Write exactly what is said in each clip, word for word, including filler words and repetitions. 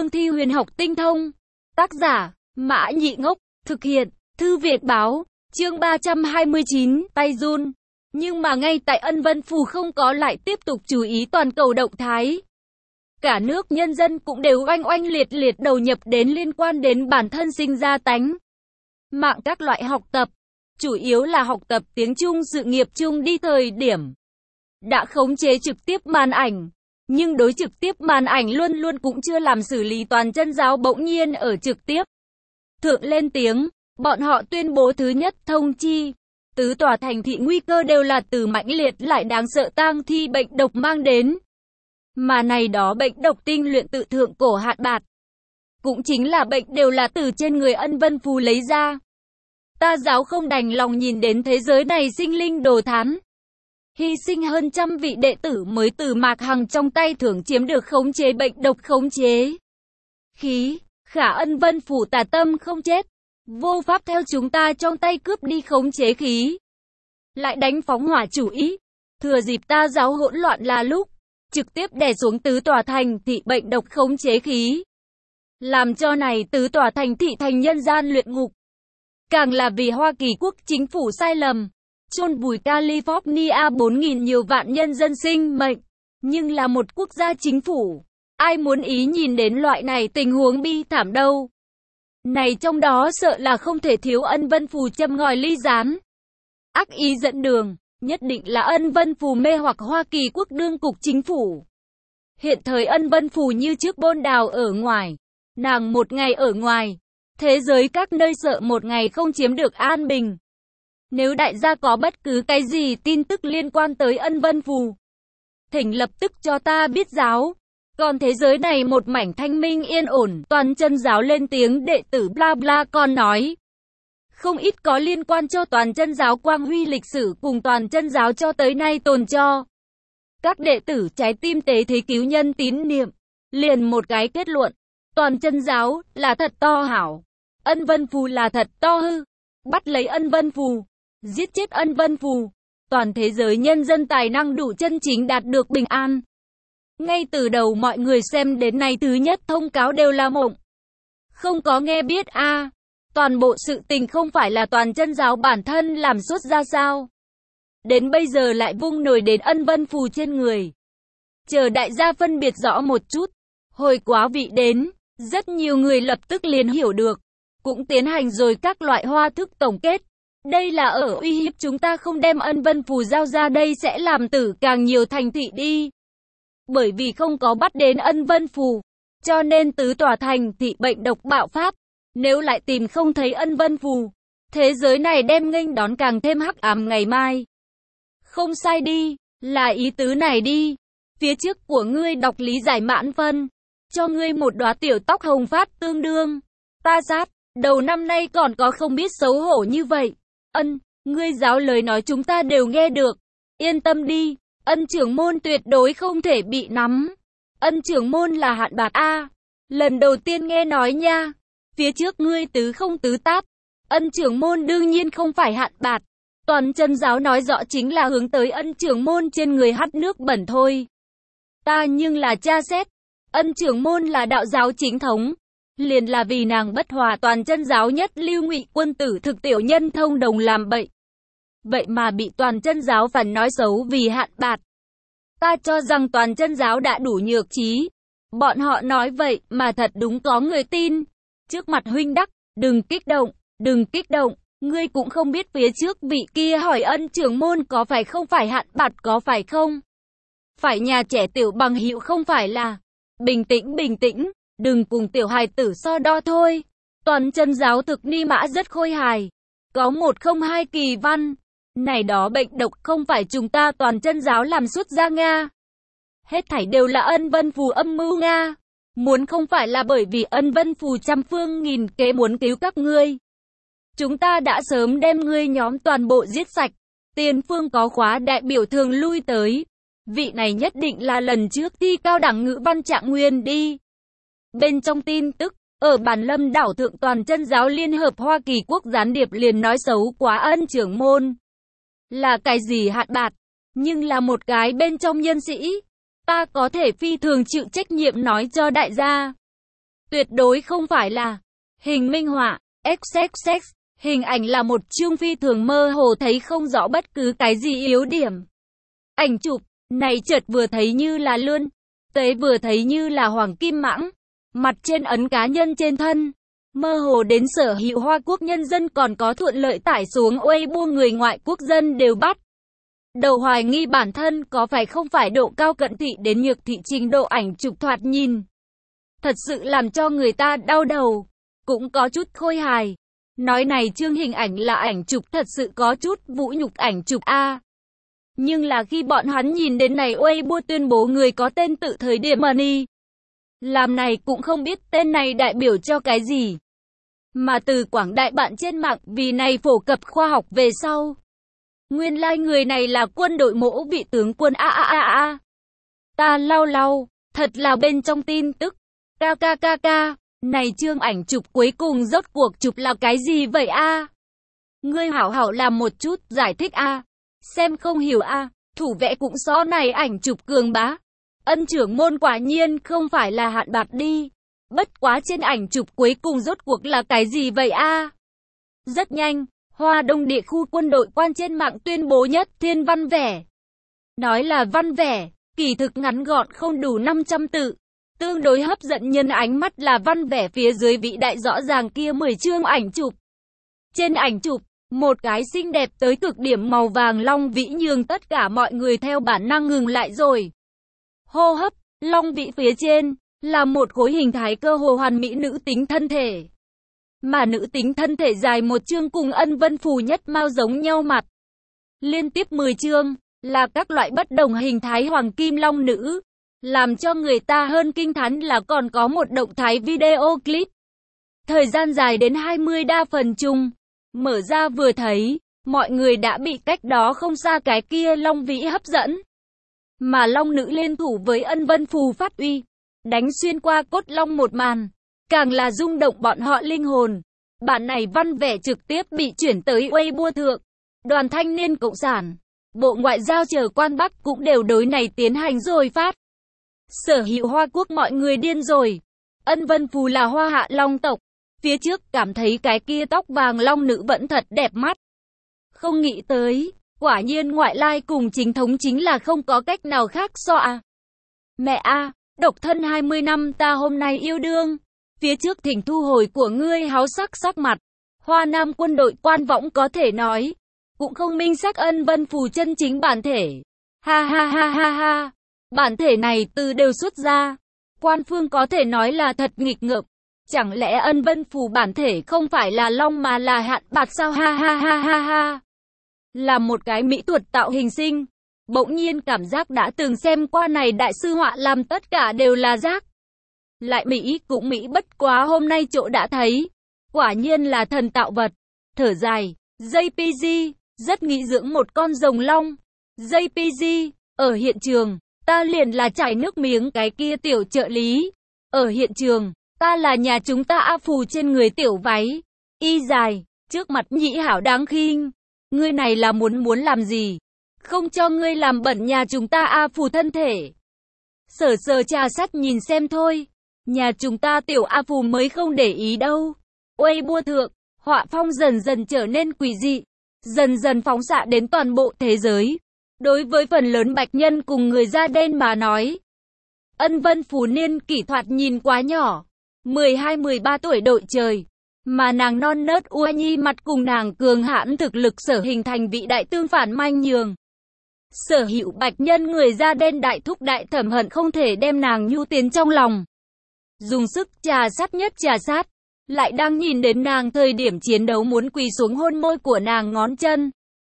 cương thi huyền học tinh thông. Tác giả, Mã Nhị Ngốc, thực hiện, Thư Việt Báo, chương ba trăm hai mươi chín, tay run. Nhưng mà ngay tại Ân Vân Phủ không có lại tiếp tục chú ý toàn cầu động thái. Cả nước nhân dân cũng đều oanh oanh liệt liệt đầu nhập đến liên quan đến bản thân sinh ra tánh mạng các loại học tập, chủ yếu là học tập tiếng Trung sự nghiệp chung đi thời điểm đã khống chế trực tiếp màn ảnh, nhưng đối trực tiếp màn ảnh luôn luôn cũng chưa làm xử lý toàn chân giáo bỗng nhiên ở trực tiếp thượng lên tiếng, bọn họ tuyên bố thứ nhất thông chi, tứ tòa thành thị nguy cơ đều là từ mãnh liệt lại đáng sợ tang thi bệnh độc mang đến. Mà này đó bệnh độc tinh luyện tự thượng cổ hạn bạt, cũng chính là bệnh đều là từ trên người Ân Vân Phù lấy ra. Ta giáo không đành lòng nhìn đến thế giới này sinh linh đồ thán. Hy sinh hơn trăm vị đệ tử mới từ Mạc Hằng trong tay thưởng chiếm được khống chế bệnh độc khống chế khí, khả Ân Vân Phủ tà tâm không chết, vô pháp theo chúng ta trong tay cướp đi khống chế khí. Lại đánh phóng hỏa chủ ý, thừa dịp ta giáo hỗn loạn là lúc, trực tiếp đè xuống tứ tòa thành thị bệnh độc khống chế khí. Làm cho này tứ tòa thành thị thành nhân gian luyện ngục. Càng là vì Hoa Kỳ quốc chính phủ sai lầm, chôn vùi California bốn nghìn nhiều vạn nhân dân sinh mệnh. Nhưng là một quốc gia chính phủ, ai muốn ý nhìn đến loại này tình huống bi thảm đâu. Này trong đó sợ là không thể thiếu Ân Vân Phù châm ngòi ly gián. Ác ý dẫn đường, nhất định là Ân Vân Phù mê hoặc Hoa Kỳ quốc đương cục chính phủ. Hiện thời Ân Vân Phù như trước bôn đào ở ngoài, nàng một ngày ở ngoài, thế giới các nơi sợ một ngày không chiếm được an bình. Nếu đại gia có bất cứ cái gì tin tức liên quan tới Ân Vân Phù, thỉnh lập tức cho ta biết giáo. Còn thế giới này một mảnh thanh minh yên ổn, toàn chân giáo lên tiếng đệ tử bla bla còn nói. Không ít có liên quan cho toàn chân giáo quang huy lịch sử cùng toàn chân giáo cho tới nay tồn cho. Các đệ tử trái tim tế thế cứu nhân tín niệm, liền một cái kết luận. Toàn chân giáo là thật to hảo, Ân Vân Phù là thật to hư. Bắt lấy Ân Vân Phù, giết chết Ân Vân Phù, toàn thế giới nhân dân tài năng đủ chân chính đạt được bình an. Ngay từ đầu mọi người xem đến nay thứ nhất thông cáo đều là mộng. Không có nghe biết a à, toàn bộ sự tình không phải là toàn chân giáo bản thân làm suốt ra sao. Đến bây giờ lại vung nổi đến Ân Vân Phù trên người. Chờ đại gia phân biệt rõ một chút. Hồi quá vị đến, rất nhiều người lập tức liền hiểu được. Cũng tiến hành rồi các loại hoa thức tổng kết. Đây là ở uy hiếp chúng ta không đem Ân Vân Phù giao ra đây sẽ làm tử càng nhiều thành thị đi. Bởi vì không có bắt đến Ân Vân Phù, cho nên tứ tòa thành thị bệnh độc bạo phát. Nếu lại tìm không thấy Ân Vân Phù, thế giới này đem nghênh đón càng thêm hắc ám ngày mai. Không sai đi, là ý tứ này đi. Phía trước của ngươi đọc lý giải mãn phân, cho ngươi một đóa tiểu tóc hồng phát tương đương. Ta sát, đầu năm nay còn có không biết xấu hổ như vậy. Ân, ngươi giáo lời nói chúng ta đều nghe được. Yên tâm đi, Ân trưởng môn tuyệt đối không thể bị nắm. Ân trưởng môn là hạn bạc A. Lần đầu tiên nghe nói nha. Phía trước ngươi tứ không tứ táp. Ân trưởng môn đương nhiên không phải hạn bạc. Toàn chân giáo nói rõ chính là hướng tới Ân trưởng môn trên người hắt nước bẩn thôi. Ta nhưng là tra xét. Ân trưởng môn là đạo giáo chính thống. Liền là vì nàng bất hòa toàn chân giáo nhất lưu ngụy quân tử thực tiểu nhân thông đồng làm bậy. Vậy mà bị toàn chân giáo phản nói xấu vì hạn bạt. Ta cho rằng toàn chân giáo đã đủ nhược trí. Bọn họ nói vậy mà thật đúng có người tin. Trước mặt huynh đắc, đừng kích động, đừng kích động. Ngươi cũng không biết phía trước vị kia hỏi Ân trưởng môn có phải không phải hạn bạt có phải không? Phải nhà trẻ tiểu bằng hữu không phải là. Bình tĩnh bình tĩnh, đừng cùng tiểu hài tử so đo thôi. Toàn chân giáo thực ni mã rất khôi hài. Có một không hai kỳ văn. Này đó bệnh độc không phải chúng ta toàn chân giáo làm xuất ra Nga. Hết thảy đều là Ân Vân Phù âm mưu Nga. Muốn không phải là bởi vì Ân Vân Phù trăm phương nghìn kế muốn cứu các ngươi. Chúng ta đã sớm đem ngươi nhóm toàn bộ giết sạch. Tiền phương có khóa đại biểu thường lui tới. Vị này nhất định là lần trước thi cao đẳng ngữ văn Trạng Nguyên đi. Bên trong tin tức, ở Bản Lâm đảo thượng toàn chân giáo Liên hợp Hoa Kỳ quốc gián điệp liền nói xấu quá Ân trưởng môn. Là cái gì hạn bạt, nhưng là một cái bên trong nhân sĩ. Ta có thể phi thường chịu trách nhiệm nói cho đại gia. Tuyệt đối không phải là hình minh họa, xx xx, hình ảnh là một chương phi thường mơ hồ thấy không rõ bất cứ cái gì yếu điểm. Ảnh chụp này chợt vừa thấy như là lươn, tế vừa thấy như là hoàng kim mãng, mặt trên ấn cá nhân trên thân. Mơ hồ đến sở hữu Hoa Quốc nhân dân còn có thuận lợi tải xuống Weibo người ngoại quốc dân đều bắt đầu hoài nghi bản thân có phải không phải độ cao cận thị đến nhược thị trình độ ảnh chụp thoạt nhìn. Thật sự làm cho người ta đau đầu, cũng có chút khôi hài. Nói này chương hình ảnh là ảnh chụp thật sự có chút vũ nhục ảnh chụp a. Nhưng là khi bọn hắn nhìn đến này Weibo tuyên bố người có tên tự thời điểm money. Làm này cũng không biết tên này đại biểu cho cái gì. Mà từ quảng đại bạn trên mạng vì này phổ cập khoa học về sau. Nguyên lai like người này là quân đội mỗ vị tướng quân a a a a. Ta lau lau, thật là bên trong tin tức. Kkk, này chương ảnh chụp cuối cùng rốt cuộc chụp là cái gì vậy a? Ngươi hảo hảo làm một chút giải thích a. Xem không hiểu a, thủ vẽ cũng rõ này ảnh chụp cường bá. Ân trưởng môn quả nhiên không phải là hạn bạc đi. Bất quá trên ảnh chụp cuối cùng rốt cuộc là cái gì vậy a? Rất nhanh, Hoa Đông địa khu quân đội quan trên mạng tuyên bố nhất thiên văn vẻ. Nói là văn vẻ, kỳ thực ngắn gọn không đủ năm trăm tự. Tương đối hấp dẫn nhân ánh mắt là văn vẻ phía dưới vĩ đại rõ ràng kia mười chương ảnh chụp. Trên ảnh chụp, một cái xinh đẹp tới cực điểm màu vàng long vĩ nhường tất cả mọi người theo bản năng ngừng lại rồi. Hô hấp, long vĩ phía trên, là một khối hình thái cơ hồ hoàn mỹ nữ tính thân thể. Mà nữ tính thân thể dài một chương cùng Ân Vân Phù nhất mao giống nhau mặt. Liên tiếp mười chương, là các loại bất đồng hình thái hoàng kim long nữ. Làm cho người ta hơn kinh thán là còn có một động thái video clip. Thời gian dài đến hai mươi đa phần chung. Mở ra vừa thấy, mọi người đã bị cách đó không xa cái kia long vĩ hấp dẫn. Mà long nữ liên thủ với Ân Vân Phù phát uy, đánh xuyên qua cốt long một màn, càng là rung động bọn họ linh hồn. Bản này văn vẻ trực tiếp bị chuyển tới Weibo thượng. Đoàn Thanh niên Cộng sản, Bộ Ngoại giao chờ quan Bắc cũng đều đối này tiến hành rồi phát. Sở hữu Hoa Quốc mọi người điên rồi. Ân Vân Phù là Hoa Hạ Long tộc. Phía trước cảm thấy cái kia tóc vàng long nữ vẫn thật đẹp mắt. Không nghĩ tới, quả nhiên ngoại lai cùng chính thống chính là không có cách nào khác so à. Mẹ a, à, độc thân hai mươi năm ta hôm nay yêu đương. Phía trước thỉnh thu hồi của ngươi háo sắc sắc mặt. Hoa Nam quân đội quan võng có thể nói. Cũng không minh xác Ân Vân Phù chân chính bản thể. Ha ha ha ha ha. Bản thể này từ đều xuất ra. Quan phương có thể nói là thật nghịch ngợm. Chẳng lẽ Ân Vân Phù bản thể không phải là long mà là hạn bạc sao ha ha ha ha ha. Là một cái mỹ thuật tạo hình sinh. Bỗng nhiên cảm giác đã từng xem qua này đại sư họa làm tất cả đều là rác. Lại Mỹ cũng Mỹ bất quá hôm nay chỗ đã thấy. Quả nhiên là thần tạo vật. Thở dài, gi pê giê, rất nghĩ dưỡng một con rồng long. gi pê giê, ở hiện trường, ta liền là chảy nước miếng cái kia tiểu trợ lý. Ở hiện trường, ta là nhà chúng ta A Phù trên người tiểu váy. Y dài, trước mặt nhĩ hảo đáng khinh. Ngươi này là muốn muốn làm gì? Không cho ngươi làm bẩn nhà chúng ta A Phù thân thể. Sở sờ trà sắt nhìn xem thôi. Nhà chúng ta tiểu A Phù mới không để ý đâu. Weibo thượng, họa phong dần dần trở nên quỷ dị. Dần dần phóng xạ đến toàn bộ thế giới. Đối với phần lớn bạch nhân cùng người da đen mà nói. Ân Vân Phù niên kỷ thoạt nhìn quá nhỏ. mười hai mười ba tuổi đội trời. Mà nàng non nớt ua nhi mặt cùng nàng cường hãn thực lực sở hình thành vị đại tương phản manh nhường. Sở hữu bạch nhân người da đen đại thúc đại thẩm hận không thể đem nàng nhu tiến trong lòng. Dùng sức trà sát nhất trà sát. Lại đang nhìn đến nàng thời điểm chiến đấu muốn quỳ xuống hôn môi của nàng ngón chân.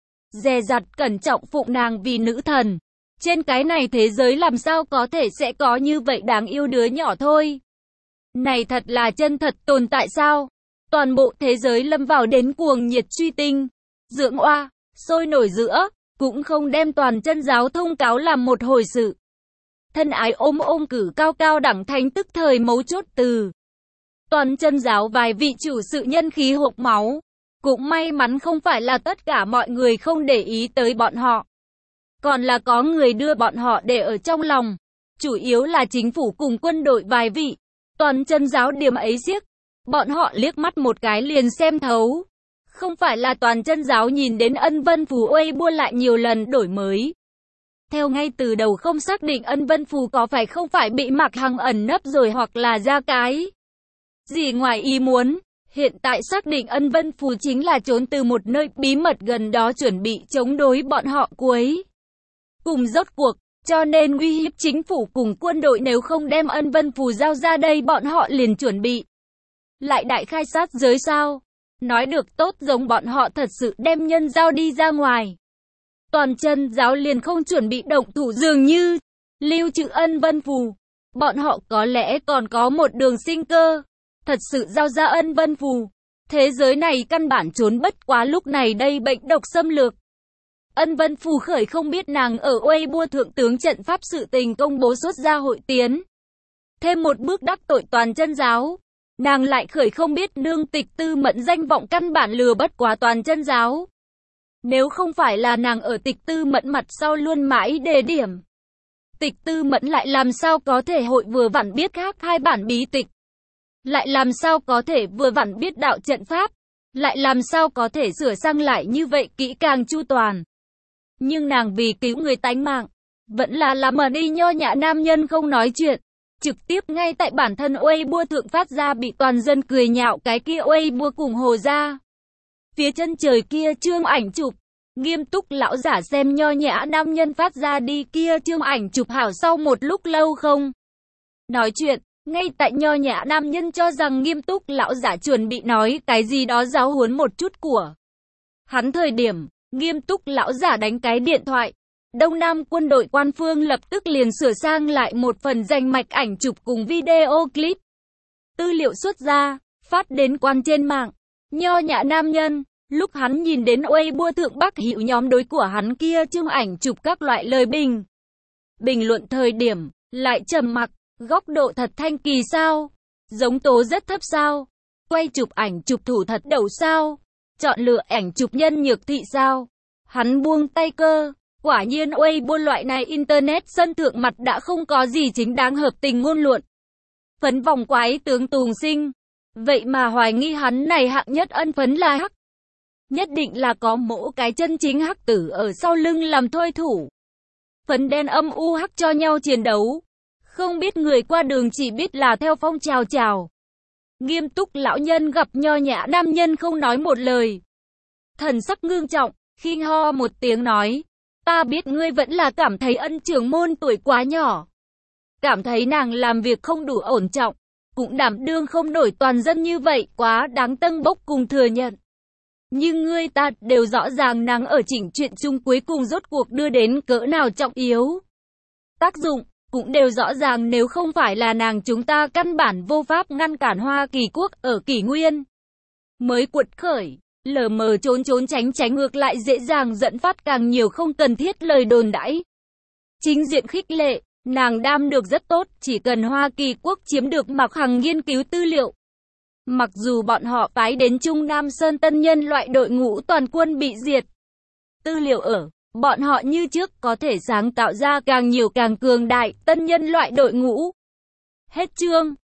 Dè dặt cẩn trọng phụng nàng vì nữ thần. Trên cái này thế giới làm sao có thể sẽ có như vậy đáng yêu đứa nhỏ thôi. Này thật là chân thật tồn tại sao? Toàn bộ thế giới lâm vào đến cuồng nhiệt truy tinh. Dưỡng oa, sôi nổi giữa, cũng không đem toàn chân giáo thông cáo làm một hồi sự. Thân ái ôm ôm cử cao cao đẳng thánh tức thời mấu chốt từ. Toàn chân giáo vài vị chủ sự nhân khí hộc máu. Cũng may mắn không phải là tất cả mọi người không để ý tới bọn họ. Còn là có người đưa bọn họ để ở trong lòng. Chủ yếu là chính phủ cùng quân đội vài vị. Toàn chân giáo điểm ấy xiếc. Bọn họ liếc mắt một cái liền xem thấu. Không phải là toàn chân giáo nhìn đến Ân Vân Phù Weibo lại nhiều lần đổi mới. Theo ngay từ đầu không xác định Ân Vân Phù có phải không phải bị Mạc Hằng ẩn nấp rồi hoặc là ra cái gì ngoài ý muốn. Hiện tại xác định Ân Vân Phù chính là trốn từ một nơi bí mật gần đó chuẩn bị chống đối bọn họ cuối cùng rốt cuộc. Cho nên uy hiếp chính phủ cùng quân đội, nếu không đem Ân Vân Phù giao ra đây bọn họ liền chuẩn bị lại đại khai sát giới sao. Nói được tốt giống bọn họ thật sự đem nhân giao đi ra ngoài. Toàn chân giáo liền không chuẩn bị động thủ dường như lưu trữ Ân Vân Phù. Bọn họ có lẽ còn có một đường sinh cơ. Thật sự giao ra Ân Vân Phù. Thế giới này căn bản trốn bất quá lúc này đây bệnh độc xâm lược. Ân Vân Phù khởi không biết nàng ở Weibo thượng tướng trận pháp sự tình công bố xuất ra hội tiến. Thêm một bước đắc tội toàn chân giáo. Nàng lại khởi không biết nương Tịch Tư Mẫn danh vọng căn bản lừa bất quá toàn chân giáo. Nếu không phải là nàng ở Tịch Tư Mẫn mặt sau luôn mãi đề điểm. Tịch Tư Mẫn lại làm sao có thể hội vừa vặn biết khác hai bản bí tịch. Lại làm sao có thể vừa vặn biết đạo trận pháp. Lại làm sao có thể sửa sang lại như vậy kỹ càng chu toàn. Nhưng nàng vì cứu người tánh mạng, vẫn là làm ẩn y nho nhã nam nhân không nói chuyện. Trực tiếp ngay tại bản thân Weibo thượng phát ra bị toàn dân cười nhạo cái kia Weibo cùng hồ ra. Phía chân trời kia trương ảnh chụp, nghiêm túc lão giả xem nho nhã nam nhân phát ra đi kia trương ảnh chụp hảo sau một lúc lâu không nói chuyện, ngay tại nho nhã nam nhân cho rằng nghiêm túc lão giả chuẩn bị nói cái gì đó giáo huấn một chút của hắn thời điểm, nghiêm túc lão giả đánh cái điện thoại. Đông Nam quân đội quan phương lập tức liền sửa sang lại một phần danh mạch ảnh chụp cùng video clip. Tư liệu xuất ra, phát đến quan trên mạng. Nho nhã nam nhân, lúc hắn nhìn đến Weibo thượng Bắc Hữu nhóm đối của hắn kia trương ảnh chụp các loại lời bình. Bình luận thời điểm, lại trầm mặc, góc độ thật thanh kỳ sao? Giống tố rất thấp sao? Quay chụp ảnh chụp thủ thật đầu sao? Chọn lựa ảnh chụp nhân nhược thị sao? Hắn buông tay cơ. Quả nhiên Weibo loại này internet sân thượng mặt đã không có gì chính đáng hợp tình ngôn luận. Phấn vòng quái tướng Tùng Sinh. Vậy mà hoài nghi hắn này hạng nhất ân phấn là hắc. Nhất định là có mỗ cái chân chính hắc tử ở sau lưng làm thôi thủ. Phấn đen âm u hắc cho nhau chiến đấu. Không biết người qua đường chỉ biết là theo phong trào trào. Nghiêm túc lão nhân gặp nho nhã nam nhân không nói một lời. Thần sắc ngưng trọng, khinh ho một tiếng nói. Ta biết ngươi vẫn là cảm thấy Ân trưởng môn tuổi quá nhỏ. Cảm thấy nàng làm việc không đủ ổn trọng. Cũng đảm đương không nổi toàn dân như vậy, quá đáng tân bốc cùng thừa nhận. Nhưng ngươi ta đều rõ ràng nàng ở chỉnh chuyện chung cuối cùng rốt cuộc đưa đến cỡ nào trọng yếu. Tác dụng, cũng đều rõ ràng nếu không phải là nàng chúng ta căn bản vô pháp ngăn cản Hoa Kỳ quốc ở kỷ nguyên. Mới cuột khởi. Lờ mờ trốn trốn tránh tránh ngược lại dễ dàng dẫn phát càng nhiều không cần thiết lời đồn đãi. Chính diện khích lệ, nàng đam được rất tốt, chỉ cần Hoa Kỳ quốc chiếm được Mạc Hằng nghiên cứu tư liệu. Mặc dù bọn họ phái đến Trung Nam Sơn tân nhân loại đội ngũ toàn quân bị diệt. Tư liệu ở, bọn họ như trước có thể sáng tạo ra càng nhiều càng cường đại tân nhân loại đội ngũ. Hết chương.